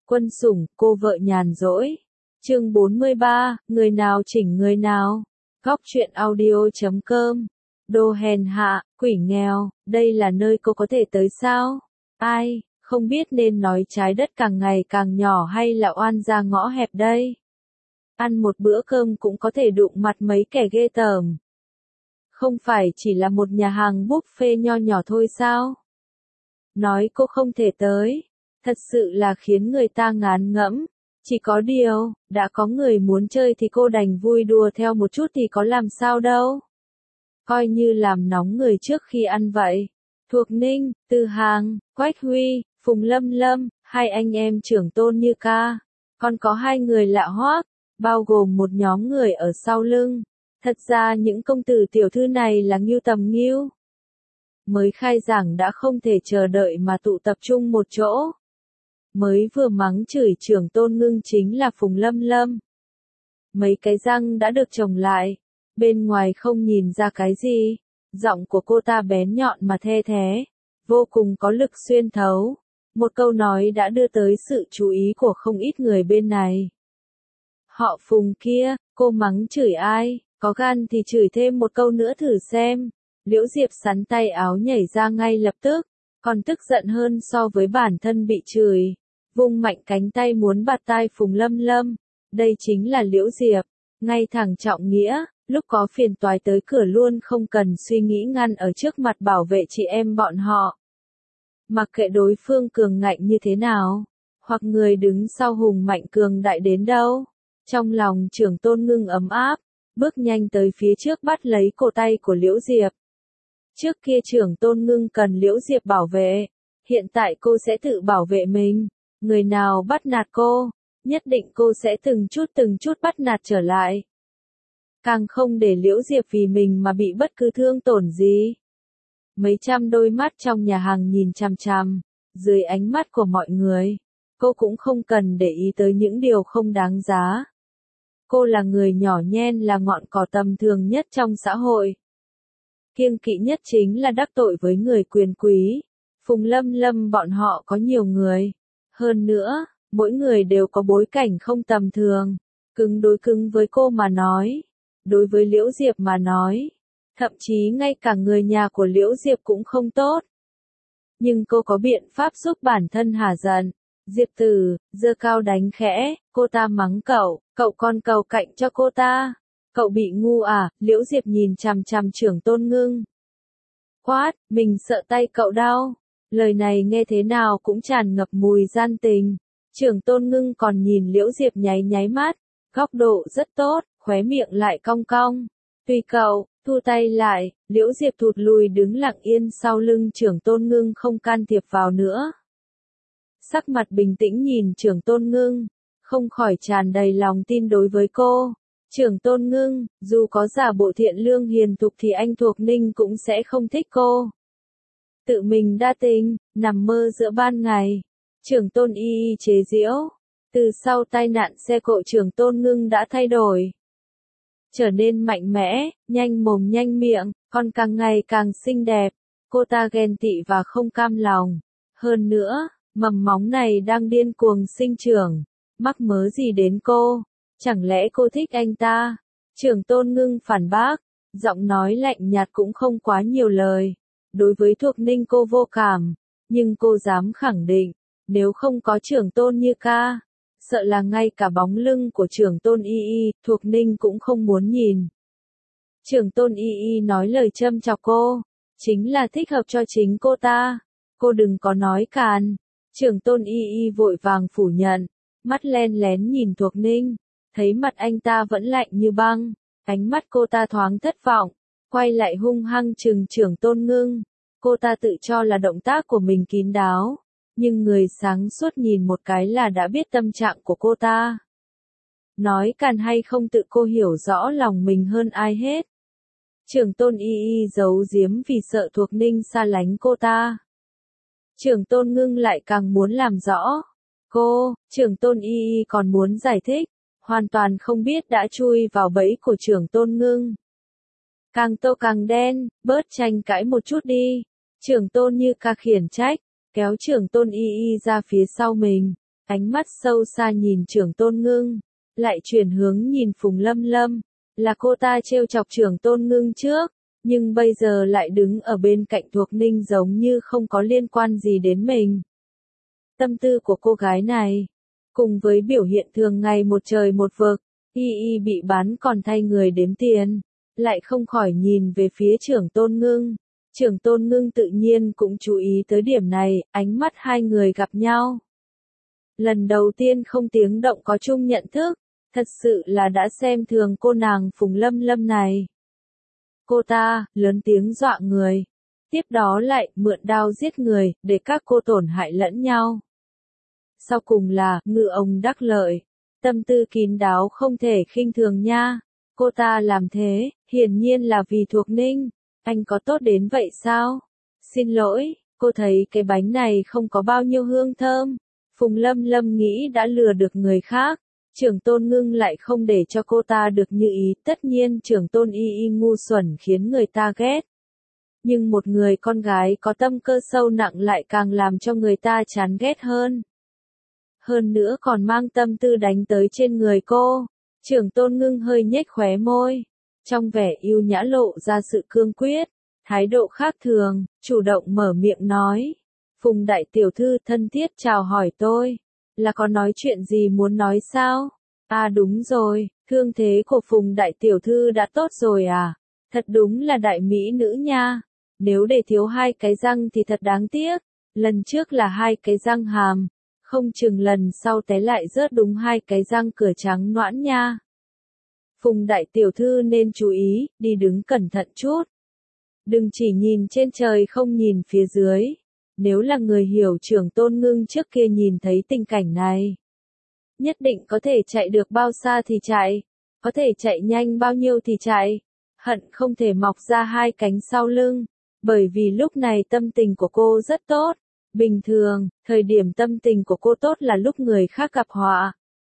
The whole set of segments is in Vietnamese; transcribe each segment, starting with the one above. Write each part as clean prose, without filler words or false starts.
Quân sủng, cô vợ nhàn rỗi. Chương 43, người nào chỉnh người nào. Góc truyện audio.com. Đồ hèn hạ, quỷ nghèo, đây là nơi cô có thể tới sao? Ai, không biết nên nói trái đất càng ngày càng nhỏ hay là oan ra ngõ hẹp đây? Ăn một bữa cơm cũng có thể đụng mặt mấy kẻ ghê tởm. Không phải chỉ là một nhà hàng buffet nho nhỏ thôi sao? Nói cô không thể tới, thật sự là khiến người ta ngán ngẫm. Chỉ có điều, đã có người muốn chơi thì cô đành vui đùa theo một chút thì có làm sao đâu. Coi như làm nóng người trước khi ăn vậy. Thuộc Ninh, Từ Hàng, Quách Huy, Phùng Lâm Lâm, hai anh em trưởng tôn như ca. Còn có hai người lạ hoắc, bao gồm một nhóm người ở sau lưng. Thật ra những công tử tiểu thư này là ngưu tầm ngưu. Mới khai giảng đã không thể chờ đợi mà tụ tập trung một chỗ. Mới vừa mắng chửi trưởng tôn ngưng chính là Phùng Lâm Lâm. Mấy cái răng đã được trồng lại, bên ngoài không nhìn ra cái gì. Giọng của cô ta bén nhọn mà the thé, vô cùng có lực xuyên thấu. Một câu nói đã đưa tới sự chú ý của không ít người bên này. Họ Phùng kia, cô mắng chửi ai, có gan thì chửi thêm một câu nữa thử xem. Liễu Diệp sắn tay áo nhảy ra ngay lập tức, còn tức giận hơn so với bản thân bị chửi. Vung mạnh cánh tay muốn bạt tai Phùng Lâm Lâm. Đây chính là Liễu Diệp, ngay thẳng trọng nghĩa, lúc có phiền toái tới cửa luôn không cần suy nghĩ ngăn ở trước mặt bảo vệ chị em bọn họ. Mặc kệ đối phương cường ngạnh như thế nào, hoặc người đứng sau hùng mạnh cường đại đến đâu. Trong lòng trưởng tôn ngưng ấm áp, bước nhanh tới phía trước bắt lấy cổ tay của Liễu Diệp. Trước kia trưởng tôn ngưng cần Liễu Diệp bảo vệ, hiện tại cô sẽ tự bảo vệ mình. Người nào bắt nạt cô, nhất định cô sẽ từng chút bắt nạt trở lại. Càng không để Liễu Diệp vì mình mà bị bất cứ thương tổn gì. Mấy trăm đôi mắt trong nhà hàng nhìn chằm chằm, dưới ánh mắt của mọi người, cô cũng không cần để ý tới những điều không đáng giá. Cô là người nhỏ nhen là ngọn cỏ tầm thường nhất trong xã hội. Kiêng kỵ nhất chính là đắc tội với người quyền quý. Phùng Lâm Lâm bọn họ có nhiều người. Hơn nữa, mỗi người đều có bối cảnh không tầm thường. Cứng đối cứng với cô mà nói. Đối với Liễu Diệp mà nói. Thậm chí ngay cả người nhà của Liễu Diệp cũng không tốt. Nhưng cô có biện pháp giúp bản thân hả giận. Diệp Tử, giơ cao đánh khẽ, cô ta mắng cậu còn cầu cạnh cho cô ta. Cậu bị ngu à, Liễu Diệp nhìn chằm chằm trưởng tôn ngưng. Quát, mình sợ tay cậu đau. Lời này nghe thế nào cũng tràn ngập mùi gian tình. Trưởng tôn ngưng còn nhìn Liễu Diệp nháy nháy mắt. Góc độ rất tốt, khóe miệng lại cong cong. Tùy cậu, thu tay lại, Liễu Diệp thụt lùi đứng lặng yên sau lưng trưởng tôn ngưng không can thiệp vào nữa. Sắc mặt bình tĩnh nhìn trưởng tôn ngưng, không khỏi tràn đầy lòng tin đối với cô. Trưởng tôn ngưng, dù có giả bộ thiện lương hiền thục thì anh Thuộc Ninh cũng sẽ không thích cô. Tự mình đa tình, nằm mơ giữa ban ngày. Trưởng tôn y chế giễu. Từ sau tai nạn xe cộ trưởng tôn ngưng đã thay đổi. Trở nên mạnh mẽ, nhanh mồm nhanh miệng, còn càng ngày càng xinh đẹp. Cô ta ghen tị và không cam lòng. Hơn nữa, mầm móng này đang điên cuồng sinh trưởng. Mắc mớ gì đến cô? Chẳng lẽ cô thích anh ta? Trưởng tôn ngưng phản bác, giọng nói lạnh nhạt cũng không quá nhiều lời. Đối với Thuộc Ninh cô vô cảm, nhưng cô dám khẳng định, nếu không có trưởng tôn như ca, sợ là ngay cả bóng lưng của trưởng tôn y Thuộc Ninh cũng không muốn nhìn. Trưởng tôn y nói lời châm chọc cô, chính là thích hợp cho chính cô ta. Cô đừng có nói càn. Trưởng tôn y vội vàng phủ nhận, mắt len lén nhìn Thuộc Ninh. Thấy mặt anh ta vẫn lạnh như băng, ánh mắt cô ta thoáng thất vọng, quay lại hung hăng trừng trưởng tôn ngưng. Cô ta tự cho là động tác của mình kín đáo, nhưng người sáng suốt nhìn một cái là đã biết tâm trạng của cô ta. Nói càn hay không tự cô hiểu rõ lòng mình hơn ai hết. Trưởng tôn y giấu giếm vì sợ Thuộc Ninh xa lánh cô ta. Trưởng tôn ngưng lại càng muốn làm rõ. Trưởng tôn y còn muốn giải thích. Hoàn toàn không biết đã chui vào bẫy của trưởng tôn ngưng. Càng tô càng đen, bớt tranh cãi một chút đi. Trưởng tôn như ca khiển trách, kéo trưởng tôn y ra phía sau mình. ánh mắt sâu xa nhìn Trưởng Tôn Ngưng, lại chuyển hướng nhìn Phùng Lâm Lâm, là cô ta trêu chọc Trưởng Tôn Ngưng trước, nhưng bây giờ lại đứng ở bên cạnh Thuộc Ninh giống như không có liên quan gì đến mình. Tâm tư của cô gái này, cùng với biểu hiện thường ngày một trời một vực, y bị bán còn thay người đếm tiền, lại không khỏi nhìn về phía Trưởng Tôn Ngưng. Trưởng Tôn Ngưng tự nhiên cũng chú ý tới điểm này, ánh mắt hai người gặp nhau. Lần đầu tiên không tiếng động có chung nhận thức, thật sự là đã xem thường cô nàng Phùng Lâm Lâm này. Cô ta, lớn tiếng dọa người, tiếp đó lại mượn đao giết người, để các cô tổn hại lẫn nhau. Sau cùng là, ngư ông đắc lợi, tâm tư kín đáo không thể khinh thường nha. Cô ta làm thế, hiển nhiên là vì Thuộc Ninh. Anh có tốt đến vậy sao? Xin lỗi, cô thấy cái bánh này không có bao nhiêu hương thơm. Phùng Lâm Lâm nghĩ đã lừa được người khác. Trưởng Tôn Ngưng lại không để cho cô ta được như ý. Tất nhiên Trưởng Tôn y ngu xuẩn khiến người ta ghét. Nhưng một người con gái có tâm cơ sâu nặng lại càng làm cho người ta chán ghét hơn. Hơn nữa còn mang tâm tư đánh tới trên người cô. Trưởng Tôn Ngưng hơi nhếch khóe môi. Trong vẻ yêu nhã lộ ra sự cương quyết, thái độ khác thường, chủ động mở miệng nói. Phùng đại tiểu thư thân thiết chào hỏi tôi, là có nói chuyện gì muốn nói sao? À đúng rồi, thương thế của Phùng đại tiểu thư đã tốt rồi à? Thật đúng là đại mỹ nữ nha. Nếu để thiếu 2 cái răng thì thật đáng tiếc. Lần trước là 2 cái răng hàm, không chừng lần sau té lại rớt đúng 2 cái răng cửa trắng noãn nha. Phùng đại tiểu thư nên chú ý, đi đứng cẩn thận chút. Đừng chỉ nhìn trên trời không nhìn phía dưới. Nếu là người hiểu Trưởng Tôn Ngưng trước kia nhìn thấy tình cảnh này, nhất định có thể chạy được bao xa thì chạy, có thể chạy nhanh bao nhiêu thì chạy, hận không thể mọc ra 2 cánh sau lưng, bởi vì lúc này tâm tình của cô rất tốt. Bình thường, thời điểm tâm tình của cô tốt là lúc người khác gặp họa.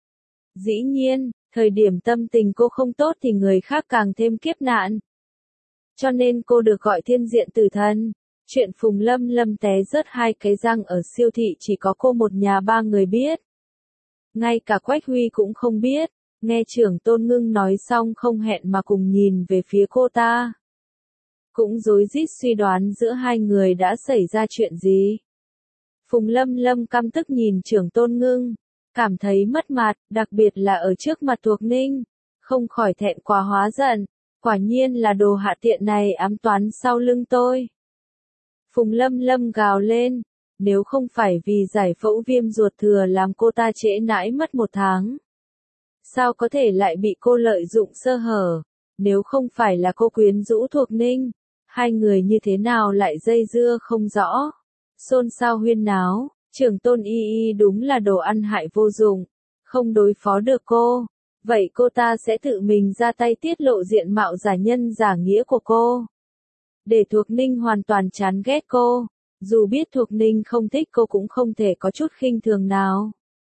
Dĩ nhiên, thời điểm tâm tình cô không tốt thì người khác càng thêm kiếp nạn. Cho nên cô được gọi thiên diện tử thần. Chuyện Phùng Lâm Lâm té rớt 2 cái răng ở siêu thị chỉ có cô một nhà 3 người biết. Ngay cả Quách Huy cũng không biết. Nghe Trưởng Tôn Ngưng nói xong không hẹn mà cùng nhìn về phía cô ta. Cũng rối rít suy đoán giữa hai người đã xảy ra chuyện gì. Phùng Lâm Lâm căm tức nhìn Trưởng Tôn Ngưng, cảm thấy mất mặt, đặc biệt là ở trước mặt Thuộc Ninh, không khỏi thẹn quá hóa giận, quả nhiên là đồ hạ tiện này ám toán sau lưng tôi. Phùng Lâm Lâm gào lên, nếu không phải vì giải phẫu viêm ruột thừa làm cô ta trễ nãi mất 1 tháng. Sao có thể lại bị cô lợi dụng sơ hở, nếu không phải là cô quyến rũ Thuộc Ninh, hai người như thế nào lại dây dưa không rõ. Xôn xao huyên náo, Trưởng Tôn y đúng là đồ ăn hại vô dụng, không đối phó được cô. Vậy cô ta sẽ tự mình ra tay tiết lộ diện mạo giả nhân giả nghĩa của cô. Để Thuộc Ninh hoàn toàn chán ghét cô, dù biết Thuộc Ninh không thích cô cũng không thể có chút khinh thường nào.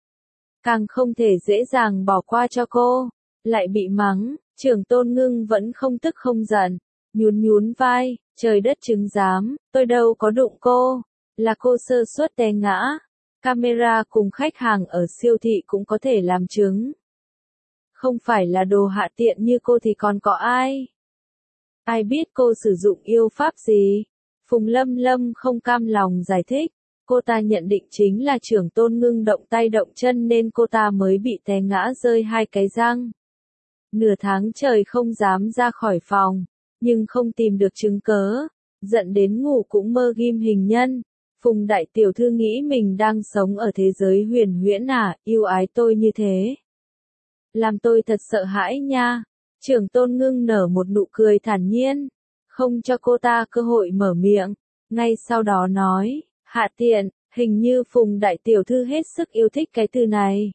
Càng không thể dễ dàng bỏ qua cho cô, lại bị mắng, Trưởng Tôn Ngưng vẫn không tức không giận, nhún nhún vai, trời đất chứng giám, tôi đâu có đụng cô, là cô sơ suất té ngã. Camera cùng khách hàng ở siêu thị cũng có thể làm chứng. Không phải là đồ hạ tiện như cô thì còn có ai? Ai biết cô sử dụng yêu pháp gì? Phùng Lâm Lâm không cam lòng giải thích. Cô ta nhận định chính là Trưởng Tôn Ngưng động tay động chân nên cô ta mới bị té ngã rơi 2 cái răng. Nửa tháng trời không dám ra khỏi phòng, nhưng không tìm được chứng cớ, giận đến ngủ cũng mơ ghim hình nhân. Phùng đại tiểu thư nghĩ mình đang sống ở thế giới huyền huyễn à, yêu ái tôi như thế. Làm tôi thật sợ hãi nha. Trưởng Tôn Ngưng nở một nụ cười thản nhiên, không cho cô ta cơ hội mở miệng, ngay sau đó nói, hạ tiện, hình như Phùng đại tiểu thư hết sức yêu thích cái từ này.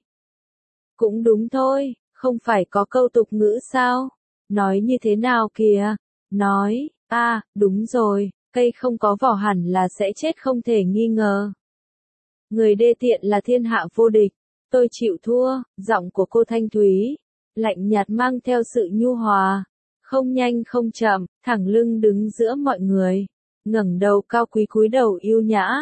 Cũng đúng thôi, không phải có câu tục ngữ sao? Nói như thế nào kìa? Nói, đúng rồi, cây không có vỏ hẳn là sẽ chết không thể nghi ngờ. Người đê tiện là thiên hạ vô địch, tôi chịu thua. Giọng của cô thanh thúy, lạnh nhạt mang theo sự nhu hòa, không nhanh không chậm, thẳng lưng đứng giữa mọi người, ngẩng đầu cao quý cúi đầu yêu nhã,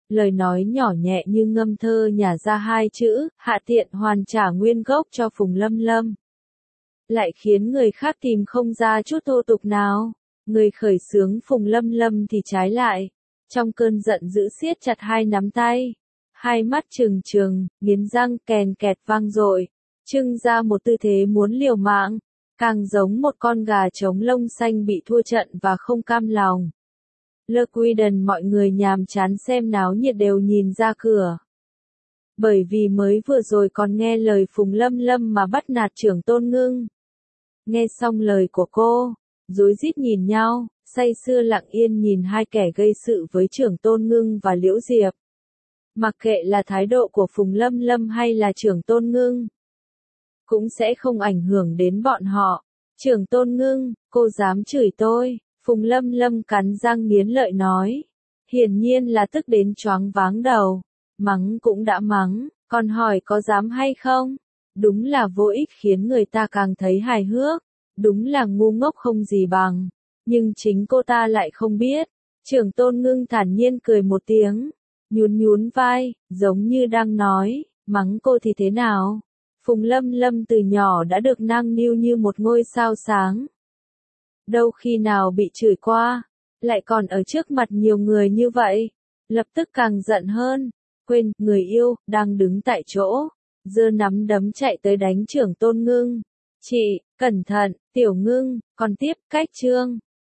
Lời nói nhỏ nhẹ như ngâm thơ nhả ra hai chữ, hạ tiện hoàn trả nguyên gốc cho Phùng Lâm Lâm. Lại khiến người khác tìm không ra chút thô tục nào. Người khởi xướng Phùng Lâm Lâm thì trái lại. Trong cơn giận dữ siết chặt hai nắm tay. Hai mắt trừng trừng, nghiến răng kèn kẹt vang dội, trưng ra một tư thế muốn liều mạng, càng giống một con gà trống lông xanh bị thua trận và không cam lòng. Le Quiden mọi người nhàm chán xem náo nhiệt đều nhìn ra cửa. Bởi vì mới vừa rồi còn nghe lời Phùng Lâm Lâm mà bắt nạt trưởng Tôn Ngưng. Nghe xong lời của cô, rối rít nhìn nhau, say sưa lặng yên nhìn hai kẻ gây sự với trưởng Tôn Ngưng và Liễu Diệp. Mặc kệ là thái độ của Phùng Lâm Lâm hay là trưởng Tôn Ngưng, cũng sẽ không ảnh hưởng đến bọn họ. Trưởng Tôn Ngưng, cô dám chửi tôi, Phùng Lâm Lâm cắn răng nghiến lợi nói. Hiển nhiên là tức đến choáng váng đầu, mắng cũng đã mắng, còn hỏi có dám hay không? Đúng là vô ích khiến người ta càng thấy hài hước, đúng là ngu ngốc không gì bằng, nhưng chính cô ta lại không biết. Trưởng Tôn Ngưng thản nhiên cười một tiếng, nhún nhún vai, giống như đang nói, mắng cô thì thế nào? Phùng Lâm Lâm từ nhỏ đã được nâng niu như một ngôi sao sáng. Đâu khi nào bị chửi qua, lại còn ở trước mặt nhiều người như vậy. Lập tức càng giận hơn, quên, người yêu, đang đứng tại chỗ, giơ nắm đấm chạy tới đánh trưởng Tôn Ngưng. Chị, cẩn thận, Tiểu Ngưng, còn tiếp, cách chương.